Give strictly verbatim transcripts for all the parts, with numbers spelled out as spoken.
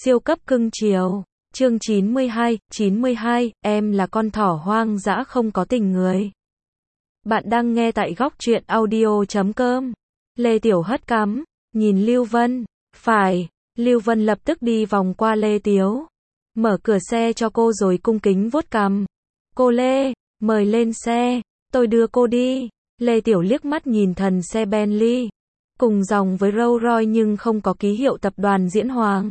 Siêu cấp cưng chiều. Chương chín mươi hai, chín mươi hai, em là con thỏ hoang dã không có tình người. Bạn đang nghe tại góc truyện audio chấm com. Lê Tiểu hất cằm, nhìn Lưu Vân. Phải, Lưu Vân lập tức đi vòng qua Lê Tiếu. Mở cửa xe cho cô rồi cung kính vuốt cằm. Cô Lê, mời lên xe, tôi đưa cô đi. Lê Tiểu liếc mắt nhìn thần xe Bentley. Cùng dòng với Rolls Royce nhưng không có ký hiệu tập đoàn Diễn Hoàng.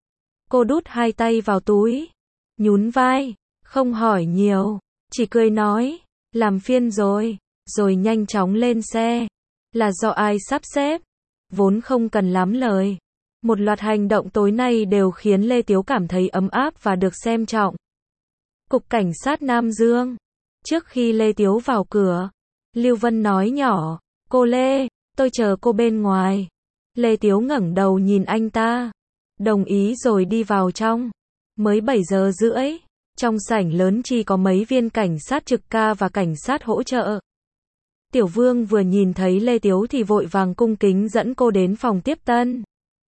Cô đút hai tay vào túi, nhún vai, không hỏi nhiều, chỉ cười nói, làm phiền rồi, rồi nhanh chóng lên xe. Là do ai sắp xếp? Vốn không cần lắm lời. Một loạt hành động tối nay đều khiến Lê Tiếu cảm thấy ấm áp và được xem trọng. Cục Cảnh sát Nam Dương. Trước khi Lê Tiếu vào cửa, Lưu Vân nói nhỏ, cô Lê, tôi chờ cô bên ngoài. Lê Tiếu ngẩng đầu nhìn anh ta. Đồng ý rồi đi vào trong. Mới bảy giờ rưỡi, trong sảnh lớn chỉ có mấy viên cảnh sát trực ca và cảnh sát hỗ trợ. Tiểu Vương vừa nhìn thấy Lê Tiếu thì vội vàng cung kính dẫn cô đến phòng tiếp tân.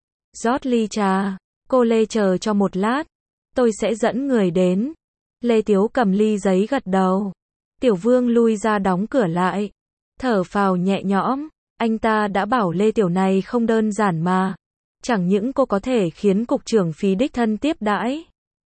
Rót ly trà, cô Lê chờ cho một lát, tôi sẽ dẫn người đến. Lê Tiếu cầm ly giấy gật đầu. Tiểu Vương lui ra đóng cửa lại, thở phào nhẹ nhõm, anh ta đã bảo Lê Tiểu này không đơn giản mà. Chẳng những cô có thể khiến cục trưởng Phí đích thân tiếp đãi,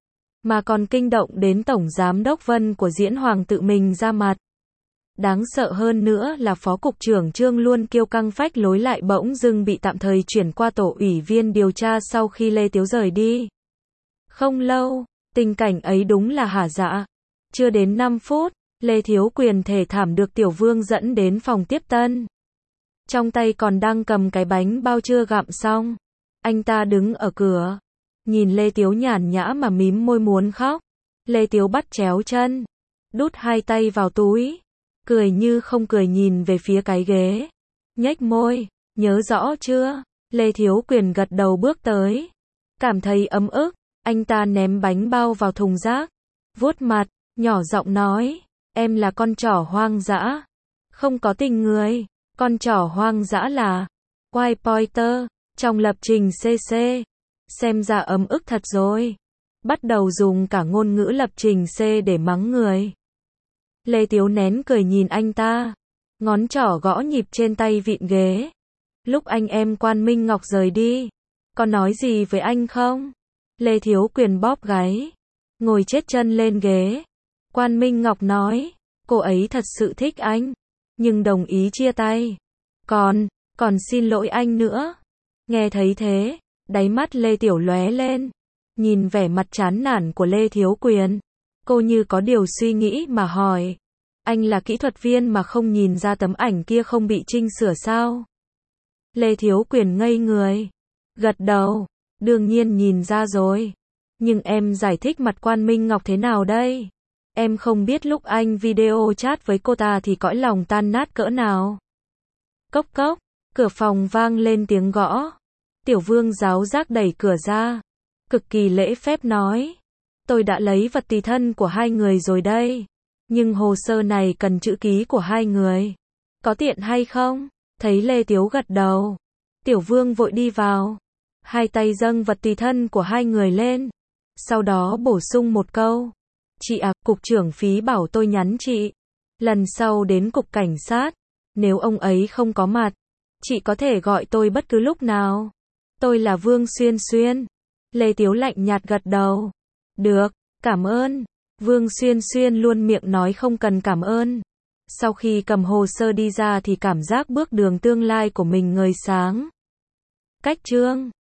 mà còn kinh động đến tổng giám đốc Vân của Diễn Hoàng tự mình ra mặt. Đáng sợ hơn nữa là phó cục trưởng Trương luôn kiêu căng phách lối lại bỗng dưng bị tạm thời chuyển qua tổ ủy viên điều tra sau khi Lê Tiếu rời đi. Không lâu, tình cảnh ấy đúng là hả dạ. Chưa đến năm phút, Lê Thiếu Quyền thể thảm được Tiểu Vương dẫn đến phòng tiếp tân. Trong tay còn đang cầm cái bánh bao chưa gặm xong. Anh ta đứng ở cửa, nhìn Lê Tiếu nhàn nhã mà mím môi muốn khóc. Lê Tiếu bắt chéo chân, đút hai tay vào túi, cười như không cười nhìn về phía cái ghế. Nhếch môi, nhớ rõ chưa? Lê Thiếu Quyền gật đầu bước tới. Cảm thấy ấm ức, anh ta ném bánh bao vào thùng rác, vuốt mặt, nhỏ giọng nói, em là con trỏ hoang dã, không có tình người. Con trỏ hoang dã là White Pointer. Trong lập trình xê xê, xem ra ấm ức thật rồi. Bắt đầu dùng cả ngôn ngữ lập trình C để mắng người. Lê Tiếu nén cười nhìn anh ta, ngón trỏ gõ nhịp trên tay vịn ghế. Lúc anh em Quan Minh Ngọc rời đi, có nói gì với anh không? Lê Thiếu Quyền bóp gáy, ngồi chết chân lên ghế. Quan Minh Ngọc nói, cô ấy thật sự thích anh, nhưng đồng ý chia tay. Còn, còn xin lỗi anh nữa. Nghe thấy thế, đáy mắt Lê Tiểu lóe lên, nhìn vẻ mặt chán nản của Lê Thiếu Quyền. Cô như có điều suy nghĩ mà hỏi, anh là kỹ thuật viên mà không nhìn ra tấm ảnh kia không bị chỉnh sửa sao? Lê Thiếu Quyền ngây người, gật đầu, đương nhiên nhìn ra rồi. Nhưng em giải thích mặt Quan Minh Ngọc thế nào đây? Em không biết lúc anh video chat với cô ta thì cõi lòng tan nát cỡ nào. Cốc cốc, cửa phòng vang lên tiếng gõ. Tiểu Vương giáo giác đẩy cửa ra, cực kỳ lễ phép nói, tôi đã lấy vật tùy thân của hai người rồi đây, nhưng hồ sơ này cần chữ ký của hai người, có tiện hay không? Thấy Lê Tiếu gật đầu, Tiểu Vương vội đi vào, hai tay dâng vật tùy thân của hai người lên, sau đó bổ sung một câu, chị à, cục trưởng Phí bảo tôi nhắn chị, lần sau đến cục cảnh sát, nếu ông ấy không có mặt, chị có thể gọi tôi bất cứ lúc nào. Tôi là Vương Xuyên Xuyên. Lê Tiếu lạnh nhạt gật đầu. Được, cảm ơn. Vương Xuyên Xuyên luôn miệng nói không cần cảm ơn. Sau khi cầm hồ sơ đi ra thì cảm giác bước đường tương lai của mình ngời sáng. Cách chương